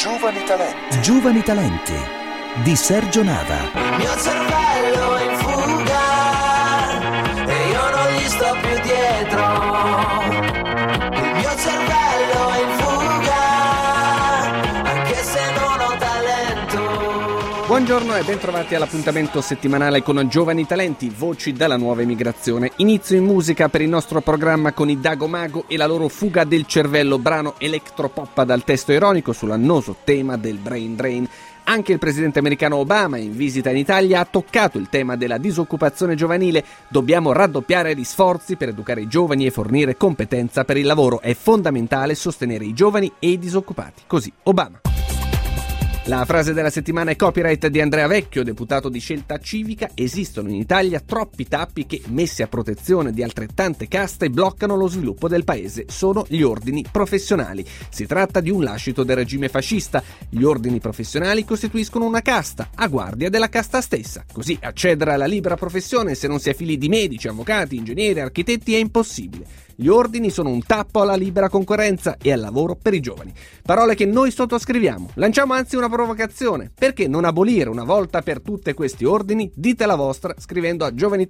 Giovani Talenti. Giovani Talenti di Sergio Nava. Il mio cervello è in fuga e io non gli sto più dietro. Il mio cervello è in fuga anche se non ho talento. Buongiorno e bentrovati all'appuntamento settimanale con Giovani Talenti, voci dalla nuova emigrazione. Inizio in musica per il nostro programma con i Dago Mago e la loro Fuga del cervello, brano elettropop dal testo ironico sull'annoso tema del brain drain. Anche il presidente americano Obama, in visita in Italia, ha toccato il tema della disoccupazione giovanile. Dobbiamo raddoppiare gli sforzi per educare i giovani e fornire competenza per il lavoro. È fondamentale sostenere i giovani e i disoccupati. Così Obama. La frase della settimana è copyright di Andrea Vecchio, deputato di Scelta Civica. Esistono in Italia troppi tappi che, messi a protezione di altrettante caste, bloccano lo sviluppo del paese. Sono gli ordini professionali. Si tratta di un lascito del regime fascista. Gli ordini professionali costituiscono una casta, a guardia della casta stessa. Così accedere alla libera professione, se non si è figli di medici, avvocati, ingegneri, architetti, è impossibile. Gli ordini sono un tappo alla libera concorrenza e al lavoro per i giovani. Parole che noi sottoscriviamo. Lanciamo anzi una provocazione. Perché non abolire una volta per tutte questi ordini? Dite la vostra scrivendo a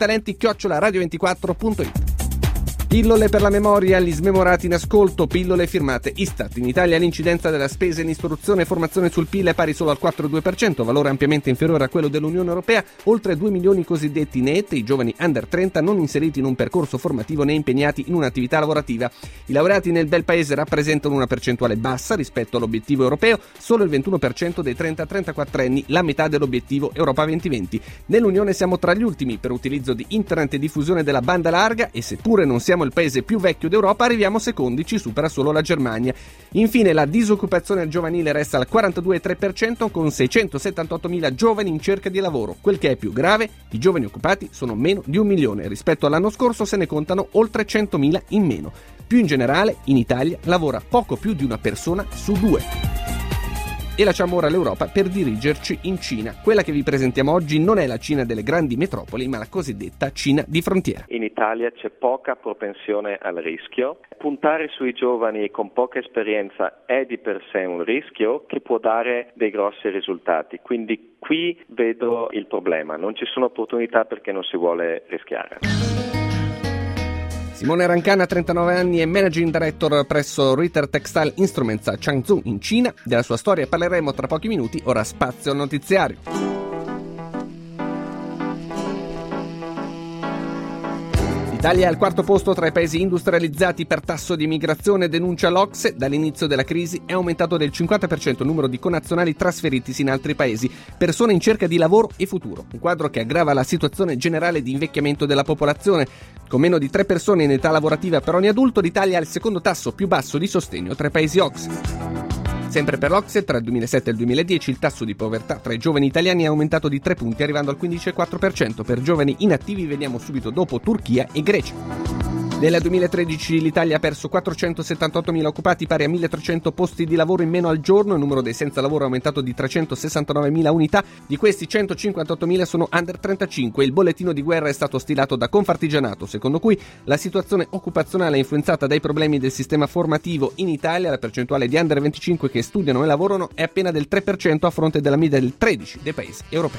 giovanitalenti@radio24.it. Pillole per la memoria, gli smemorati in ascolto, pillole firmate Istat. In Italia l'incidenza della spesa in istruzione e formazione sul PIL è pari solo al 4,2%, valore ampiamente inferiore a quello dell'Unione Europea. Oltre 2 milioni cosiddetti NEET, i giovani under 30 non inseriti in un percorso formativo né impegnati in un'attività lavorativa. I laureati nel bel paese rappresentano una percentuale bassa rispetto all'obiettivo europeo, solo il 21% dei 30-34enni, la metà dell'obiettivo Europa 2020. Nell'Unione siamo tra gli ultimi per utilizzo di internet e diffusione della banda larga e seppure non siamo il paese più vecchio d'Europa, arriviamo secondi, ci supera solo la Germania. Infine la disoccupazione giovanile resta al 42,3% con 678.000 giovani in cerca di lavoro. Quel che è più grave, i giovani occupati sono meno di 1 milione, rispetto all'anno scorso se ne contano oltre 100.000 in meno. Più in generale, in Italia lavora poco più di una persona su 2. E lasciamo ora l'Europa per dirigerci in Cina. Quella che vi presentiamo oggi non è la Cina delle grandi metropoli, ma la cosiddetta Cina di frontiera. In Italia c'è poca propensione al rischio. Puntare sui giovani con poca esperienza è di per sé un rischio che può dare dei grossi risultati. Quindi qui vedo il problema. Non ci sono opportunità perché non si vuole rischiare. Simone Rancana, 39 anni, è Managing Director presso Ritter Textile Instruments a Changzhou in Cina. Della sua storia parleremo tra pochi minuti, ora spazio al notiziario. L'Italia è al quarto posto tra i paesi industrializzati per tasso di immigrazione, denuncia l'OCSE. Dall'inizio della crisi è aumentato del 50% il numero di connazionali trasferitisi in altri paesi, persone in cerca di lavoro e futuro. Un quadro che aggrava la situazione generale di invecchiamento della popolazione. Con meno di 3 persone in età lavorativa per ogni adulto, l'Italia ha il secondo tasso più basso di sostegno tra i paesi OCSE. Sempre per l'OCSE, tra il 2007 e il 2010 il tasso di povertà tra i giovani italiani è aumentato di 3 punti, arrivando al 15,4%. Per giovani inattivi veniamo subito dopo Turchia e Grecia. Nel 2013 l'Italia ha perso 478.000 occupati, pari a 1.300 posti di lavoro in meno al giorno. Il numero dei senza lavoro è aumentato di 369.000 unità, di questi 158.000 sono under 35. Il bollettino di guerra è stato stilato da Confartigianato, secondo cui la situazione occupazionale è influenzata dai problemi del sistema formativo. In Italia la percentuale di under 25 che studiano e lavorano è appena del 3% a fronte della media del 13% dei paesi europei.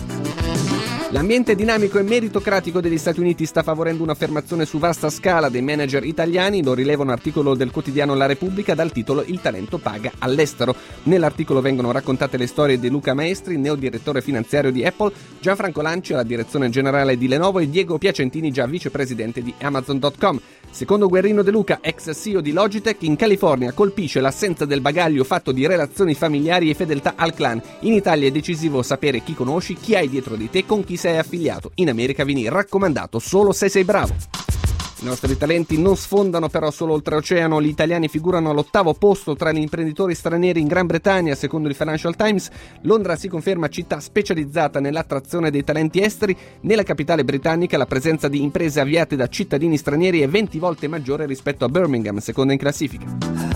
L'ambiente dinamico e meritocratico degli Stati Uniti sta favorendo un'affermazione su vasta scala dei manager italiani, lo rileva un articolo del quotidiano La Repubblica dal titolo "Il talento paga all'estero". Nell'articolo vengono raccontate le storie di Luca Maestri, neo direttore finanziario di Apple, Gianfranco Lanci alla direzione generale di Lenovo e Diego Piacentini, già vicepresidente di Amazon.com. Secondo Guerrino De Luca, ex CEO di Logitech, in California colpisce l'assenza del bagaglio fatto di relazioni familiari e fedeltà al clan. In Italia è decisivo sapere chi conosci, chi hai dietro di te, con chi sei affiliato. In America vieni raccomandato solo se sei bravo. I nostri talenti non sfondano però solo oltreoceano. Gli italiani figurano all'8° posto tra gli imprenditori stranieri in Gran Bretagna, secondo il Financial Times. Londra si conferma città specializzata nell'attrazione dei talenti esteri. Nella capitale britannica la presenza di imprese avviate da cittadini stranieri è 20 volte maggiore rispetto a Birmingham, seconda in classifica.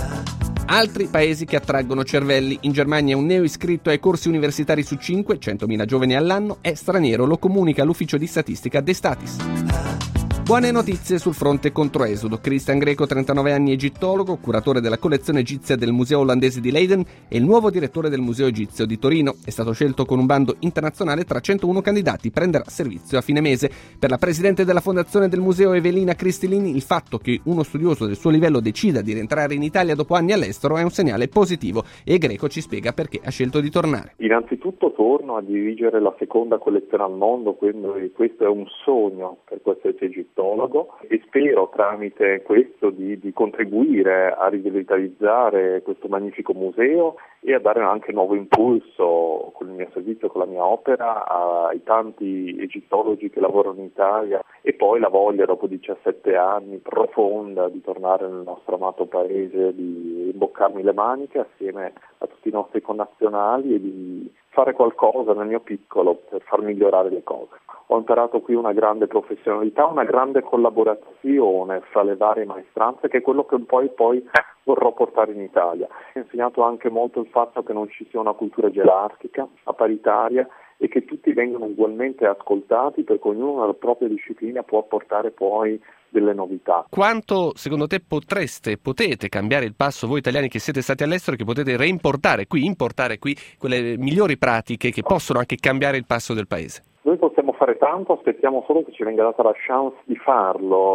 Altri paesi che attraggono cervelli. In Germania un neo iscritto ai corsi universitari su 5, 100.000 giovani all'anno, è straniero, lo comunica l'ufficio di statistica De Statis. Buone notizie sul fronte controesodo. Christian Greco, 39 anni, egittologo, curatore della collezione egizia del Museo Olandese di Leiden e il nuovo direttore del Museo Egizio di Torino. È stato scelto con un bando internazionale tra 101 candidati. Prenderà servizio a fine mese. Per la presidente della fondazione del museo, Evelina Cristilini, il fatto che uno studioso del suo livello decida di rientrare in Italia dopo anni all'estero è un segnale positivo, e Greco ci spiega perché ha scelto di tornare. Innanzitutto torno a dirigere la seconda collezione al mondo, quindi questo è un sogno per qualsiasi egittologo, e spero tramite questo di contribuire a rivitalizzare questo magnifico museo e a dare anche nuovo impulso con il mio servizio, con la mia opera, ai tanti egittologi che lavorano in Italia, e poi la voglia dopo 17 anni profonda di tornare nel nostro amato paese, di imboccarmi le maniche assieme a tutti i nostri connazionali e di fare qualcosa nel mio piccolo per far migliorare le cose. Ho imparato qui una grande professionalità, una grande collaborazione fra le varie maestranze, che è quello che poi vorrò portare in Italia. Ho insegnato anche molto il fatto che non ci sia una cultura gerarchica, paritaria, e che tutti vengano ugualmente ascoltati, perché ognuno nella propria disciplina può portare poi delle novità. Quanto secondo te potete cambiare il passo voi italiani che siete stati all'estero, che potete importare qui quelle migliori pratiche che possono anche cambiare il passo del paese? Noi possiamo fare tanto, aspettiamo solo che ci venga data la chance di farlo.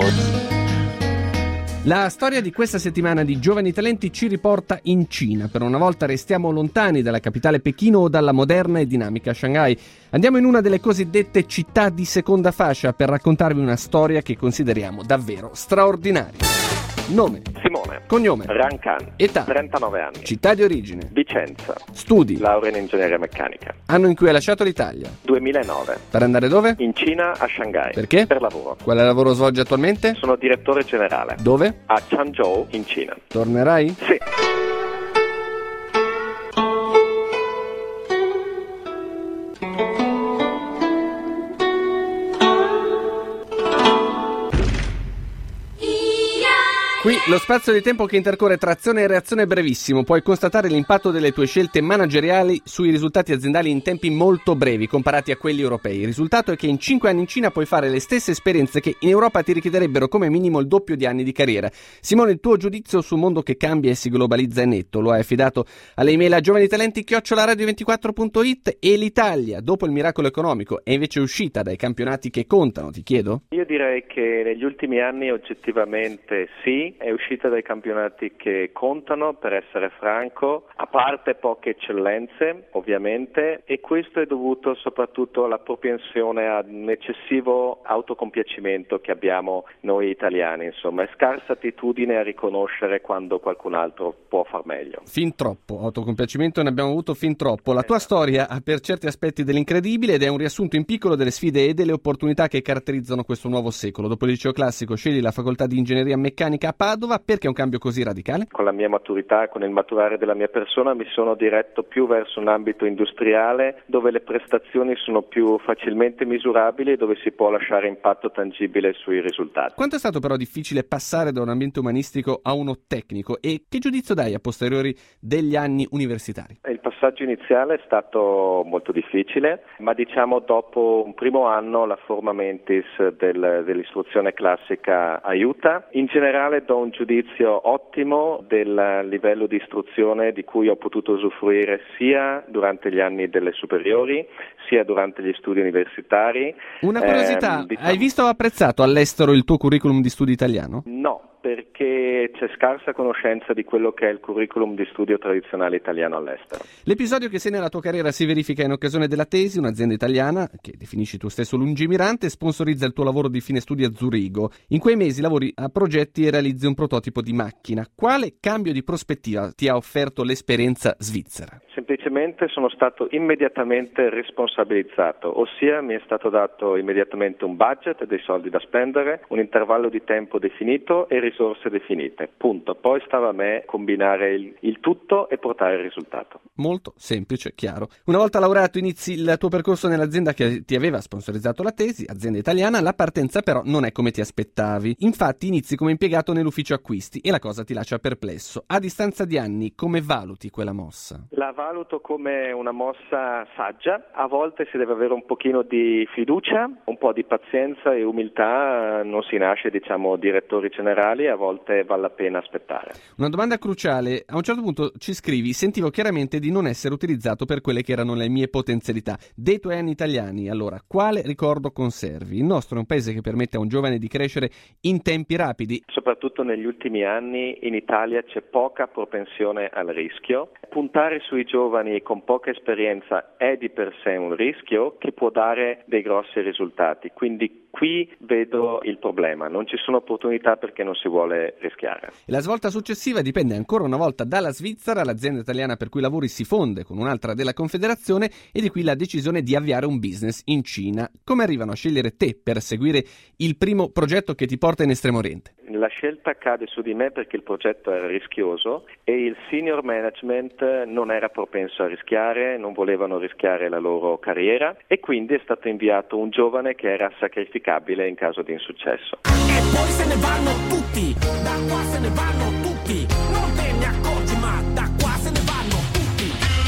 La storia di questa settimana di Giovani Talenti ci riporta in Cina. Per una volta restiamo lontani dalla capitale Pechino o dalla moderna e dinamica Shanghai. Andiamo in una delle cosiddette città di seconda fascia per raccontarvi una storia che consideriamo davvero straordinaria. Nome: Simone. Cognome: Rancan. Età: 39 anni. Città di origine: Vicenza. Studi: Laurea in ingegneria meccanica. Anno in cui hai lasciato l'Italia: 2009. Per andare dove? In Cina, a Shanghai. Perché? Per lavoro. Quale lavoro svolgi attualmente? Sono direttore generale. Dove? A Changzhou, in Cina. Tornerai? Sì. Qui lo spazio di tempo che intercorre tra azione e reazione è brevissimo. Puoi constatare l'impatto delle tue scelte manageriali sui risultati aziendali in tempi molto brevi comparati a quelli europei. Il risultato è che in 5 anni in Cina puoi fare le stesse esperienze che in Europa ti richiederebbero come minimo il doppio di anni di carriera. Simone, il tuo giudizio sul mondo che cambia e si globalizza è netto. Lo hai affidato alle email a giovanitalenti@radio24.it. E l'Italia, dopo il miracolo economico, è invece uscita dai campionati che contano, ti chiedo? Io direi che negli ultimi anni oggettivamente sì. È uscita dai campionati che contano, per essere franco, a parte poche eccellenze ovviamente, e questo è dovuto soprattutto alla propensione ad un eccessivo autocompiacimento che abbiamo noi italiani, insomma, è scarsa attitudine a riconoscere quando qualcun altro può far meglio. Fin troppo autocompiacimento ne abbiamo avuto fin troppo. La tua storia ha per certi aspetti dell'incredibile ed è un riassunto in piccolo delle sfide e delle opportunità che caratterizzano questo nuovo secolo. Dopo il liceo classico scegli la facoltà di ingegneria meccanica a Padova. Perché un cambio così radicale? Con la mia maturità, con il maturare della mia persona, mi sono diretto più verso un ambito industriale dove le prestazioni sono più facilmente misurabili e dove si può lasciare impatto tangibile sui risultati. Quanto è stato però difficile passare da un ambiente umanistico a uno tecnico, e che giudizio dai a posteriori degli anni universitari? Il passaggio iniziale è stato molto difficile, ma diciamo dopo un primo anno la forma mentis dell'istruzione classica aiuta. In generale do un giudizio ottimo del livello di istruzione di cui ho potuto usufruire sia durante gli anni delle superiori sia durante gli studi universitari. Una curiosità, hai visto o apprezzato all'estero il tuo curriculum di studi italiano? No, perché c'è scarsa conoscenza di quello che è il curriculum di studio tradizionale italiano all'estero. L'episodio che segna la tua carriera si verifica in occasione della Tesi, un'azienda italiana che definisci tu stesso lungimirante, sponsorizza il tuo lavoro di fine studi a Zurigo. In quei mesi lavori a progetti e realizzi un prototipo di macchina. Quale cambio di prospettiva ti ha offerto l'esperienza svizzera? Semplicemente sono stato immediatamente responsabilizzato, ossia mi è stato dato immediatamente un budget, dei soldi da spendere, un intervallo di tempo definito e risorse definite, punto. Poi stava a me combinare il tutto e portare il risultato. Molto semplice, chiaro. Una volta laureato inizi il tuo percorso nell'azienda che ti aveva sponsorizzato la tesi, azienda italiana. La partenza però non è come ti aspettavi. Infatti inizi come impiegato nell'ufficio acquisti e la cosa ti lascia perplesso. A distanza di anni, come valuti quella mossa? La valuto come una mossa saggia. A volte si deve avere un pochino di fiducia, un po' di pazienza e umiltà. Non si nasce, direttori generali, a volte vale la pena aspettare. Una domanda cruciale. A un certo punto ci scrivi: sentivo chiaramente di non essere utilizzato per quelle che erano le mie potenzialità. Dei tuoi anni italiani, allora, quale ricordo conservi? Il nostro è un paese che permette a un giovane di crescere in tempi rapidi. Soprattutto negli ultimi anni in Italia c'è poca propensione al rischio. Puntare sui giovani con poca esperienza è di per sé un rischio che può dare dei grossi risultati. Quindi qui vedo il problema. Non ci sono opportunità perché non si vuole rischiare. La svolta successiva dipende ancora una volta dalla Svizzera. L'azienda italiana per cui lavori si fonde con un'altra della Confederazione e di qui la decisione di avviare un business in Cina. Come arrivano a scegliere te per seguire il primo progetto che ti porta in Estremo Oriente? La scelta cade su di me perché il progetto era rischioso e il senior management non era propenso a rischiare, non volevano rischiare la loro carriera e quindi è stato inviato un giovane che era sacrificabile in caso di insuccesso. E poi se ne vanno tutti, da qua se ne vanno tutti, non te ne accorgi ma da qua se ne vanno tutti.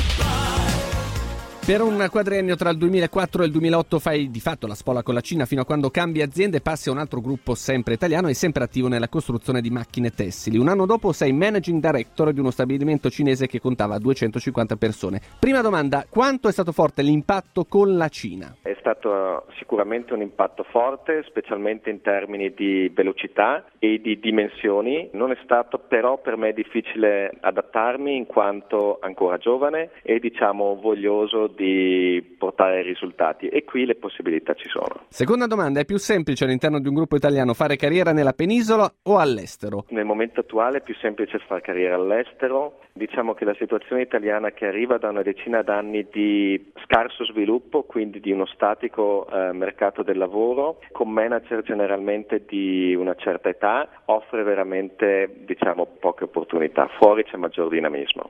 Per un quadriennio tra il 2004 e il 2008 fai di fatto la spola con la Cina fino a quando cambi azienda e passi a un altro gruppo sempre italiano e sempre attivo nella costruzione di macchine tessili. Un anno dopo sei managing director di uno stabilimento cinese che contava 250 persone. Prima domanda, quanto è stato forte l'impatto con la Cina? È stato sicuramente un impatto forte, specialmente in termini di velocità e di dimensioni. Non è stato però per me difficile adattarmi in quanto ancora giovane e voglioso di portare risultati e qui le possibilità ci sono. Seconda domanda, è più semplice all'interno di un gruppo italiano fare carriera nella penisola o all'estero? Nel momento attuale è più semplice fare carriera all'estero. Diciamo che la situazione italiana che arriva da una decina d'anni di scarso sviluppo, quindi di uno statico mercato del lavoro, con manager generalmente di una certa età, offre veramente poche opportunità. Fuori c'è maggior dinamismo.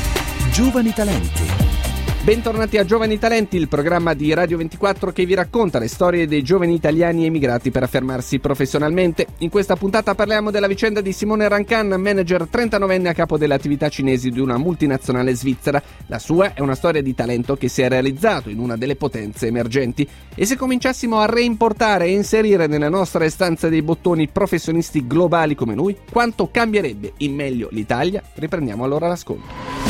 Giovani talenti. Bentornati a Giovani Talenti, il programma di Radio 24 che vi racconta le storie dei giovani italiani emigrati per affermarsi professionalmente. In questa puntata parliamo della vicenda di Simone Rancan, manager 39enne a capo delle attività cinesi di una multinazionale svizzera. La sua è una storia di talento che si è realizzato in una delle potenze emergenti. E se cominciassimo a reimportare e inserire nella nostra stanza dei bottoni professionisti globali come lui, quanto cambierebbe in meglio l'Italia? Riprendiamo allora l'ascolto.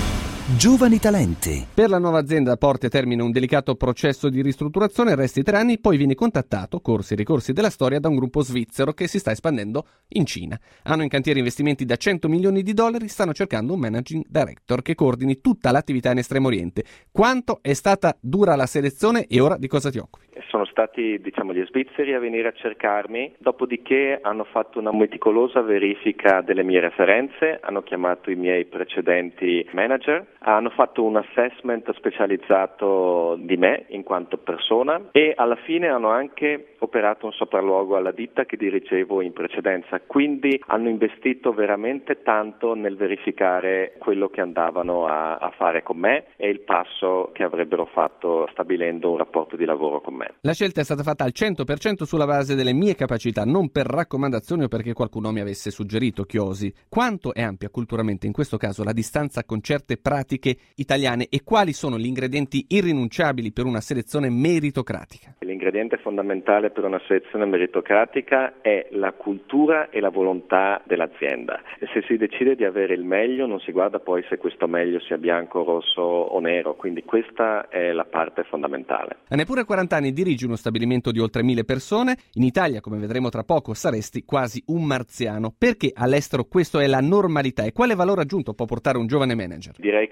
Giovani talenti. Per la nuova azienda porta a termine un delicato processo di ristrutturazione, resti 3 anni, poi viene contattato, corsi e ricorsi della storia, da un gruppo svizzero che si sta espandendo in Cina. Hanno in cantiere investimenti da $100 milioni, stanno cercando un managing director che coordini tutta l'attività in Estremo Oriente. Quanto è stata dura la selezione e ora di cosa ti occupi? Sono stati gli svizzeri a venire a cercarmi, dopodiché hanno fatto una meticolosa verifica delle mie referenze, hanno chiamato i miei precedenti manager, hanno fatto un assessment specializzato di me in quanto persona e alla fine hanno anche operato un sopralluogo alla ditta che dirigevo in precedenza, quindi hanno investito veramente tanto nel verificare quello che andavano a fare con me e il passo che avrebbero fatto stabilendo un rapporto di lavoro con me. La scelta è stata fatta al 100% sulla base delle mie capacità, non per raccomandazioni o perché qualcuno mi avesse suggerito, chiosi. Quanto è ampia culturalmente in questo caso la distanza con certe pratiche italiane e quali sono gli ingredienti irrinunciabili per una selezione meritocratica? L'ingrediente fondamentale per una selezione meritocratica è la cultura e la volontà dell'azienda. E se si decide di avere il meglio non si guarda poi se questo meglio sia bianco, rosso o nero, quindi questa è la parte fondamentale. A neppure 40 anni dirigi uno stabilimento di oltre 1000 persone. In Italia, come vedremo tra poco, saresti quasi un marziano. Perché all'estero questo è la normalità e quale valore aggiunto può portare un giovane manager? Direi che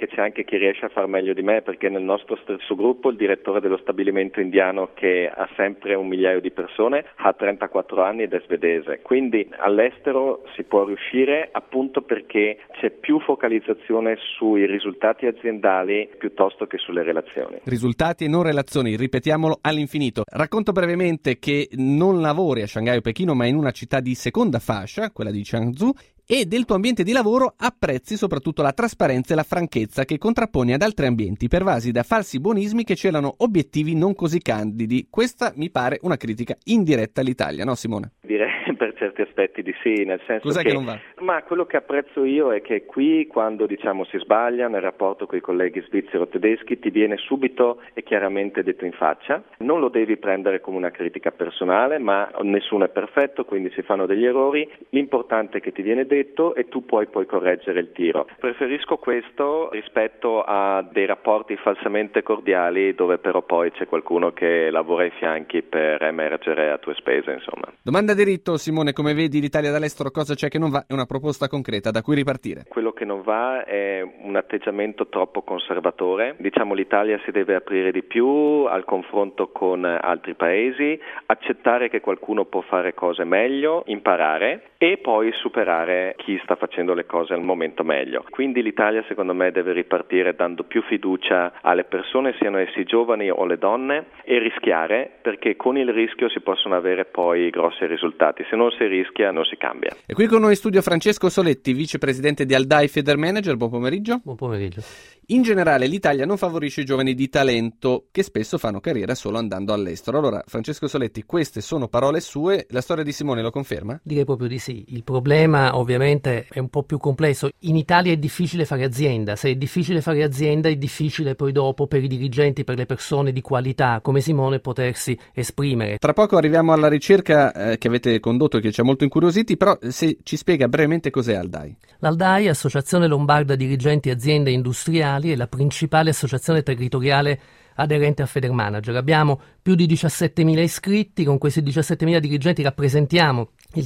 c'è anche chi riesce a far meglio di me, perché nel nostro stesso gruppo il direttore dello stabilimento indiano, che ha sempre 1 migliaio di persone, ha 34 anni ed è svedese. Quindi all'estero si può riuscire appunto perché c'è più focalizzazione sui risultati aziendali piuttosto che sulle relazioni. Risultati e non relazioni, ripetiamolo all'infinito. Racconto brevemente che non lavori a Shanghai o Pechino, ma in una città di seconda fascia, quella di Changzhou, e del tuo ambiente di lavoro apprezzi soprattutto la trasparenza e la franchezza che contrapponi ad altri ambienti pervasi da falsi buonismi che celano obiettivi non così candidi. Questa mi pare una critica indiretta all'Italia, no Simone? Direi per certi aspetti di sì, nel senso Cos'è che non va? Ma quello che apprezzo io è che qui, quando si sbaglia nel rapporto con i colleghi svizzeri o tedeschi, ti viene subito e chiaramente detto in faccia. Non lo devi prendere come una critica personale, ma nessuno è perfetto, quindi si fanno degli errori. L'importante è che ti viene detto e tu puoi correggere il tiro. Preferisco questo rispetto a dei rapporti falsamente cordiali dove però poi c'è qualcuno che lavora ai fianchi per emergere a tue spese, insomma. Domanda diritto, Simone, come vedi l'Italia dall'estero, cosa c'è che non va? È una proposta concreta da cui ripartire. Quello che non va è un atteggiamento troppo conservatore. L'Italia si deve aprire di più al confronto con altri paesi, accettare che qualcuno può fare cose meglio, imparare e poi superare chi sta facendo le cose al momento meglio. Quindi l'Italia secondo me deve ripartire dando più fiducia alle persone, siano essi giovani o le donne, e rischiare, perché con il rischio si possono avere poi grossi risultati. Se non si rischia non si cambia. E qui con noi in studio Francesco Soletti, vicepresidente di Aldai Federmanager. Buon pomeriggio. Buon pomeriggio. In generale l'Italia non favorisce i giovani di talento che spesso fanno carriera solo andando all'estero. Allora, Francesco Soletti, queste sono parole sue, la storia di Simone lo conferma? Direi proprio di sì. Il problema ovviamente è un po' più complesso. In Italia è difficile fare azienda. Se è difficile fare azienda è difficile poi dopo per i dirigenti, per le persone di qualità come Simone potersi esprimere. Tra poco arriviamo alla ricerca che avete condotto e che ci ha molto incuriositi, però se ci spiega brevemente cos'è Aldai. L'Aldai, Associazione Lombarda Dirigenti Aziende Industriali, è la principale associazione territoriale aderente a Federmanager. Abbiamo più di 17.000 iscritti, con questi 17.000 dirigenti rappresentiamo il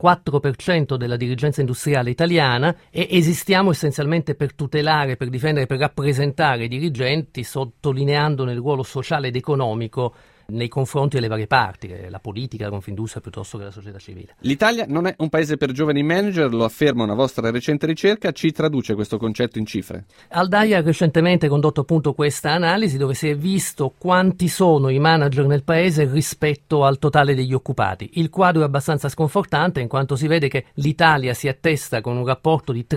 34% della dirigenza industriale italiana e esistiamo essenzialmente per tutelare, per difendere, per rappresentare i dirigenti, sottolineandone il ruolo sociale ed economico nei confronti delle varie parti, la politica, la Confindustria piuttosto che la società civile. L'Italia non è un paese per giovani manager, lo afferma una vostra recente ricerca. Ci traduce questo concetto in cifre? Aldai ha recentemente condotto appunto questa analisi dove si è visto quanti sono i manager nel paese rispetto al totale degli occupati. Il quadro è abbastanza sconfortante, in quanto si vede che l'Italia si attesta con un rapporto di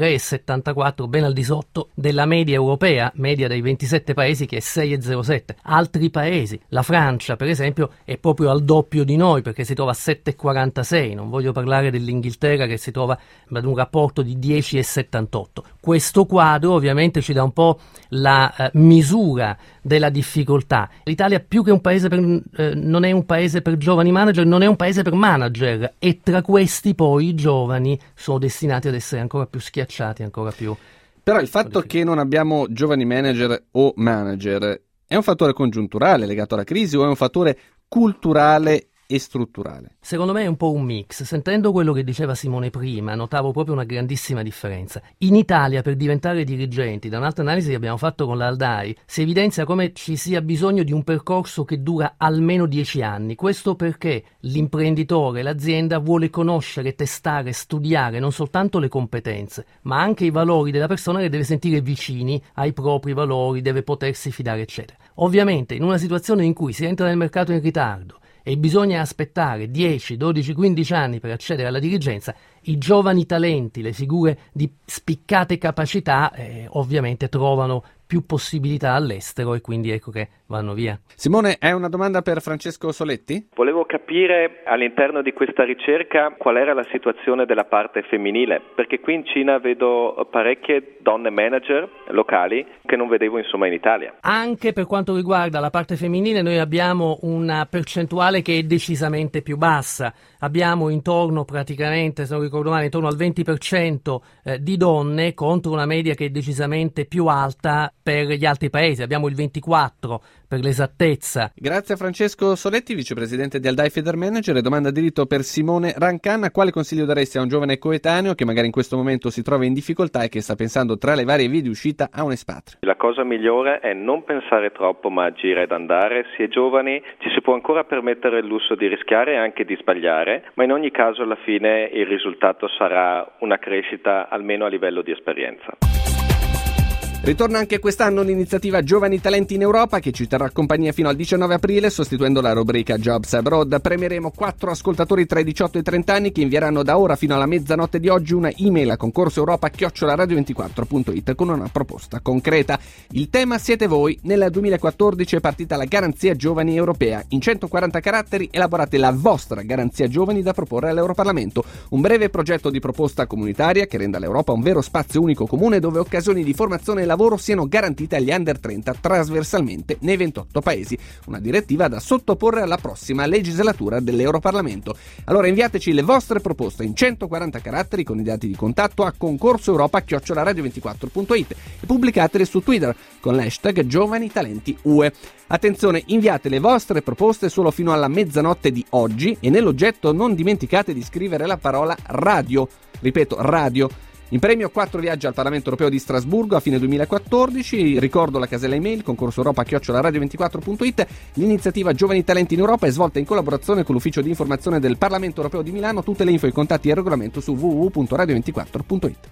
3,74, ben al di sotto della media europea, media dei 27 paesi, che è 6,07. Altri paesi, la Francia per esempio, è proprio al doppio di noi, perché si trova a 7,46. Non voglio parlare dell'Inghilterra, che si trova ad un rapporto di 10,78. Questo quadro ovviamente ci dà un po' la misura della difficoltà. L'Italia, più che un paese non è un paese per giovani manager, non è un paese per manager, e tra questi poi i giovani sono destinati ad essere ancora più schiacciati, ancora più. Però il fatto che non abbiamo giovani manager o manager è un fattore congiunturale legato alla crisi o è un fattore culturale e strutturale? Secondo me è un po' un mix. Sentendo quello che diceva Simone prima, notavo proprio una grandissima differenza. In Italia, per diventare dirigenti, da un'altra analisi che abbiamo fatto con l'Aldai, si evidenzia come ci sia bisogno di un percorso che dura almeno 10 anni. Questo perché l'imprenditore, l'azienda vuole conoscere, testare, studiare non soltanto le competenze, ma anche i valori della persona, che deve sentire vicini ai propri valori, deve potersi fidare, eccetera. Ovviamente, in una situazione in cui si entra nel mercato in ritardo e bisogna aspettare 10, 12, 15 anni per accedere alla dirigenza, i giovani talenti, le figure di spiccate capacità, ovviamente trovano più possibilità all'estero e quindi ecco che vanno via. Simone, hai una domanda per Francesco Soletti? Volevo capire all'interno di questa ricerca qual era la situazione della parte femminile, perché qui in Cina vedo parecchie donne manager locali che non vedevo insomma in Italia. Anche per quanto riguarda la parte femminile noi abbiamo una percentuale che è decisamente più bassa. Abbiamo intorno praticamente, se non ricordo male, intorno al 20% di donne, contro una media che è decisamente più alta per gli altri paesi. Abbiamo il 24 per l'esattezza. Grazie a Francesco Soletti, vicepresidente di Aldai Federmanager. E domanda di diritto per Simone Rancanna: quale consiglio daresti a un giovane coetaneo che magari in questo momento si trova in difficoltà e che sta pensando tra le varie vie di uscita a un espatrio? La cosa migliore è non pensare troppo ma agire ed andare. Si è giovani, ci si può ancora permettere il lusso di rischiare e anche di sbagliare, ma in ogni caso alla fine il risultato sarà una crescita almeno a livello di esperienza. Ritorna anche quest'anno l'iniziativa Giovani Talenti in Europa, che ci terrà compagnia fino al 19 aprile, sostituendo la rubrica Jobs Abroad. Premieremo 4 ascoltatori tra i 18 e i 30 anni che invieranno da ora fino alla mezzanotte di oggi una email a concorsoeuropa@radio24.it con una proposta concreta. Il tema siete voi. Nel 2014 è partita la Garanzia Giovani Europea. In 140 caratteri elaborate la vostra Garanzia Giovani da proporre all'Europarlamento. Un breve progetto di proposta comunitaria che renda l'Europa un vero spazio unico comune dove occasioni di formazione e lavoro siano garantite agli under 30 trasversalmente nei 28 paesi. Una direttiva da sottoporre alla prossima legislatura dell'Europarlamento. Allora inviateci le vostre proposte in 140 caratteri con i dati di contatto a concorsoeuropa@radio24.it e pubblicatele su Twitter con l'hashtag Giovani Talenti UE. Attenzione, inviate le vostre proposte solo fino alla mezzanotte di oggi e nell'oggetto non dimenticate di scrivere la parola radio. Ripeto, radio. In premio 4 viaggi al Parlamento Europeo di Strasburgo a fine 2014, ricordo la casella email concorsoeuropa@radio24.it. L'iniziativa Giovani Talenti in Europa è svolta in collaborazione con l'ufficio di informazione del Parlamento Europeo di Milano. Tutte le info, i contatti e il regolamento su www.radio24.it.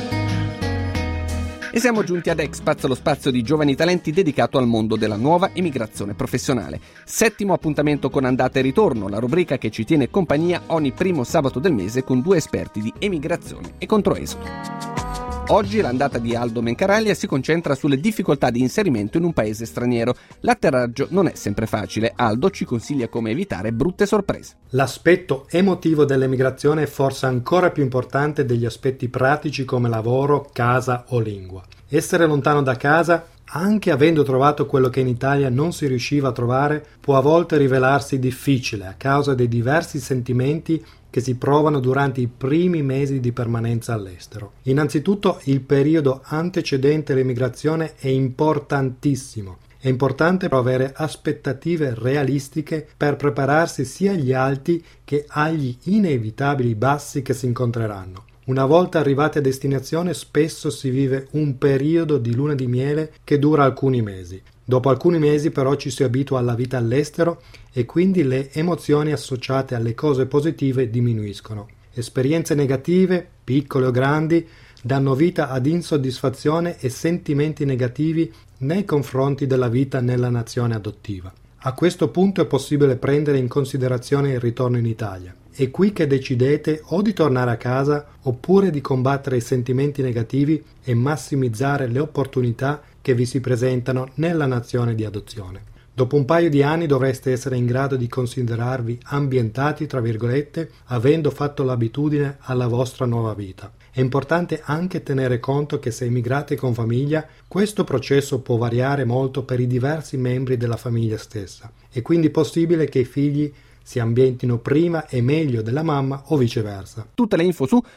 E siamo giunti ad Expats, lo spazio di giovani talenti dedicato al mondo della nuova emigrazione professionale. 7° appuntamento con andata e ritorno, la rubrica che ci tiene compagnia ogni primo sabato del mese con 2 esperti di emigrazione e controesodo. Oggi l'andata di Aldo Mencaraglia si concentra sulle difficoltà di inserimento in un paese straniero. L'atterraggio non è sempre facile. Aldo ci consiglia come evitare brutte sorprese. L'aspetto emotivo dell'emigrazione è forse ancora più importante degli aspetti pratici come lavoro, casa o lingua. Essere lontano da casa, anche avendo trovato quello che in Italia non si riusciva a trovare, può a volte rivelarsi difficile a causa dei diversi sentimenti che si provano durante i primi mesi di permanenza all'estero. Innanzitutto il periodo antecedente all'emigrazione è importantissimo. È importante avere aspettative realistiche per prepararsi sia agli alti che agli inevitabili bassi che si incontreranno. Una volta arrivati a destinazione spesso si vive un periodo di luna di miele che dura alcuni mesi. Dopo alcuni mesi però ci si abitua alla vita all'estero e quindi le emozioni associate alle cose positive diminuiscono. Esperienze negative, piccole o grandi, danno vita ad insoddisfazione e sentimenti negativi nei confronti della vita nella nazione adottiva. A questo punto è possibile prendere in considerazione il ritorno in Italia. È qui che decidete o di tornare a casa oppure di combattere i sentimenti negativi e massimizzare le opportunità che vi si presentano nella nazione di adozione. Dopo un paio di anni dovreste essere in grado di considerarvi ambientati, tra virgolette, avendo fatto l'abitudine alla vostra nuova vita. È importante anche tenere conto che se emigrate con famiglia, questo processo può variare molto per i diversi membri della famiglia stessa. È quindi possibile che i figli si ambientino prima e meglio della mamma o viceversa. Tutte le info su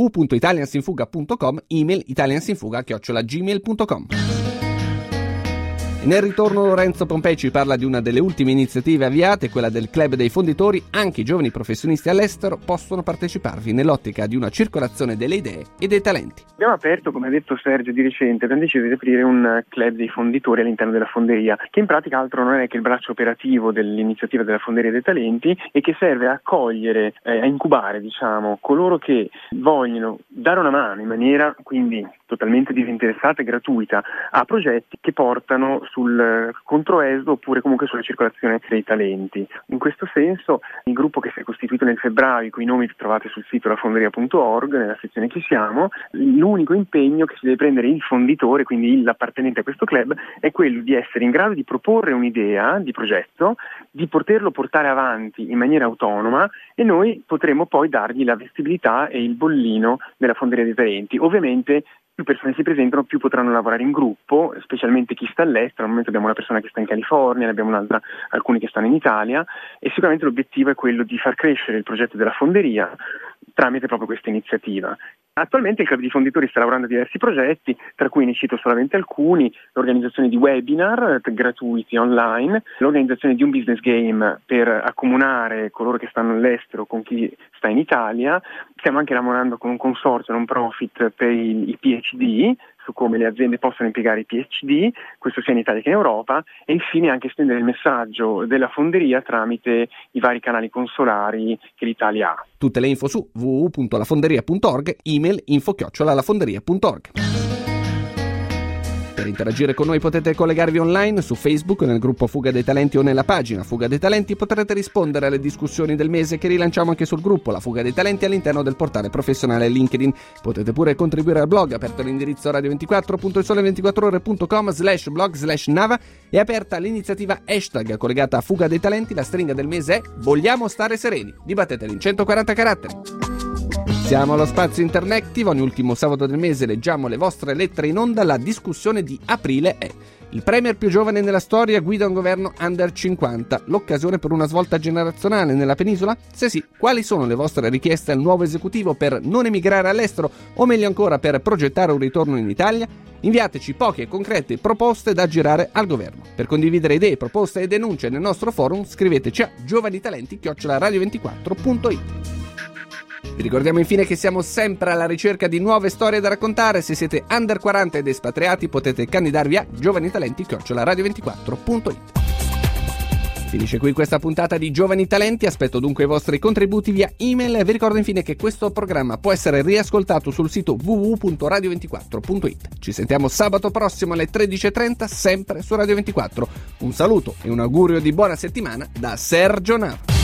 www.italiansinfuga.com, email italiansinfuga@gmail.com. Nel ritorno Lorenzo Pompei ci parla di una delle ultime iniziative avviate, quella del Club dei Fonditori. Anche i giovani professionisti all'estero possono parteciparvi nell'ottica di una circolazione delle idee e dei talenti. Abbiamo aperto, come ha detto Sergio di recente, abbiamo deciso di aprire un Club dei Fonditori all'interno della Fonderia, che in pratica altro non è che il braccio operativo dell'iniziativa della Fonderia dei Talenti e che serve a accogliere, a incubare, coloro che vogliono dare una mano in maniera quindi totalmente disinteressata e gratuita a progetti che portano sul controesodo oppure comunque sulla circolazione dei talenti. In questo senso il gruppo che si è costituito nel febbraio, i cui nomi trovate sul sito lafonderia.org nella sezione Chi siamo, l'unico impegno che si deve prendere il fonditore, quindi l'appartenente a questo club, è quello di essere in grado di proporre un'idea di progetto, di poterlo portare avanti in maniera autonoma e noi potremo poi dargli la vestibilità e il bollino della Fonderia dei Talenti. Ovviamente più persone si presentano, più potranno lavorare in gruppo, specialmente chi sta all'estero. Al momento abbiamo una persona che sta in California, ne abbiamo un'altra, alcuni che stanno in Italia, e sicuramente l'obiettivo è quello di far crescere il progetto della Fonderia tramite proprio questa iniziativa. Attualmente il Club di Fonditori sta lavorando a diversi progetti, tra cui ne cito solamente alcuni: l'organizzazione di webinar gratuiti online, l'organizzazione di un business game per accomunare coloro che stanno all'estero con chi sta in Italia. Stiamo anche lavorando con un consorzio non profit per i PhD, su come le aziende possono impiegare i PhD, questo sia in Italia che in Europa, e infine anche estendere il messaggio della fonderia tramite i vari canali consolari che l'Italia ha. Tutte le info su www.lafonderia.org, email info@lafonderia.org. Per interagire con noi potete collegarvi online su Facebook, nel gruppo Fuga dei Talenti o nella pagina Fuga dei Talenti. Potrete rispondere alle discussioni del mese che rilanciamo anche sul gruppo La Fuga dei Talenti all'interno del portale professionale LinkedIn. Potete pure contribuire al blog, aperto l'indirizzo radio24.sole24ore.com/blog/Nava. È aperta l'iniziativa hashtag collegata a Fuga dei Talenti. La stringa del mese è Vogliamo stare sereni. Dibattetela in 140 caratteri. Siamo allo spazio interattivo, ogni ultimo sabato del mese leggiamo le vostre lettere in onda. La discussione di aprile è: il premier più giovane nella storia guida un governo under 50, l'occasione per una svolta generazionale nella penisola? Se sì, quali sono le vostre richieste al nuovo esecutivo per non emigrare all'estero o meglio ancora per progettare un ritorno in Italia? Inviateci poche e concrete proposte da girare al governo. Per condividere idee, proposte e denunce nel nostro forum scriveteci a giovanitalenti@radio24.it. Vi ricordiamo infine che siamo sempre alla ricerca di nuove storie da raccontare. Se siete under 40 ed espatriati potete candidarvi a giovanitalenti@radio24.it. Finisce qui questa puntata di Giovani Talenti, aspetto dunque i vostri contributi via email e vi ricordo infine che questo programma può essere riascoltato sul sito www.radio24.it. Ci sentiamo sabato prossimo alle 13.30 sempre su Radio 24. Un saluto e un augurio di buona settimana da Sergio Nava.